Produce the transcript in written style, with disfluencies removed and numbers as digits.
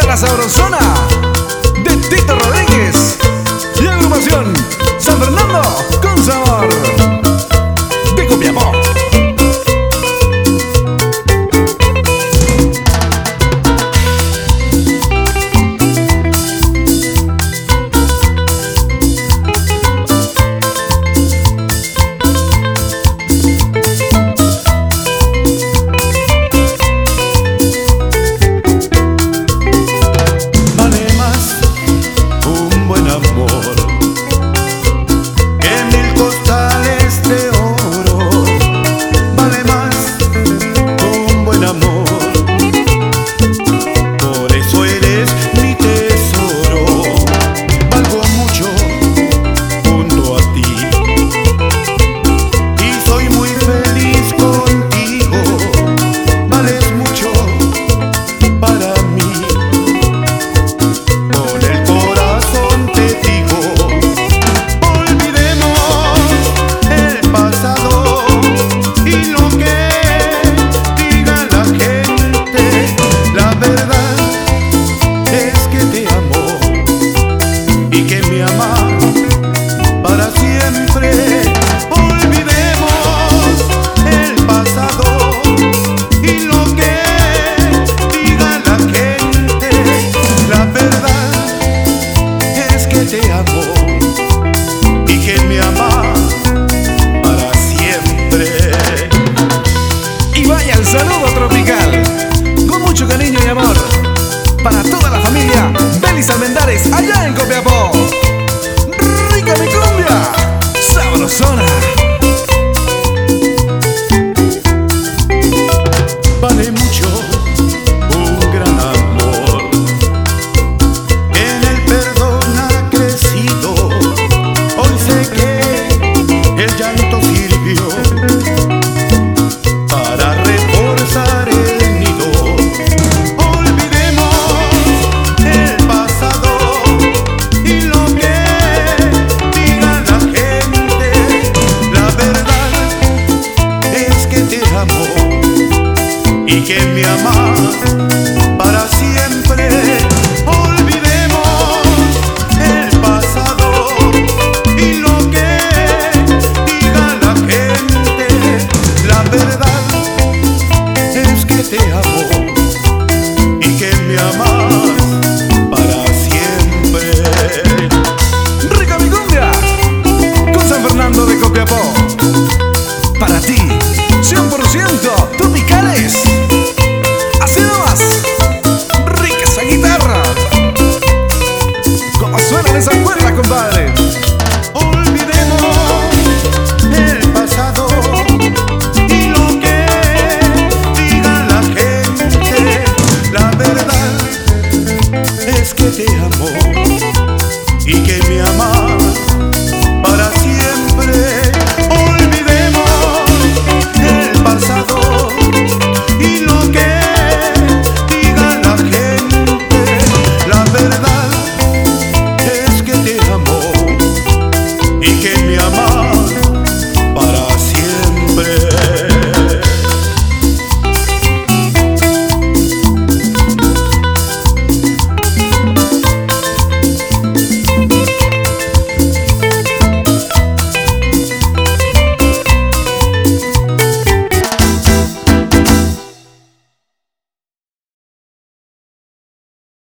la sabrosona de Tito Rodríguez y agrupación San Fernando con sabor de Copiapó. Te amo y que me ama para siempre. Y vaya el saludo tropical, con mucho cariño y amor, para toda la familia Belis Almendares allá en Copiapó. ¡Rica mi cumbia! ¡Sabrosona! Vale mucho un gran amor, en el perdón ha crecido. Hoy sé que el llanto sirvió para reforzar el nido. Olvidemos el pasado y lo que diga la gente. La verdad es que te amo y que me ama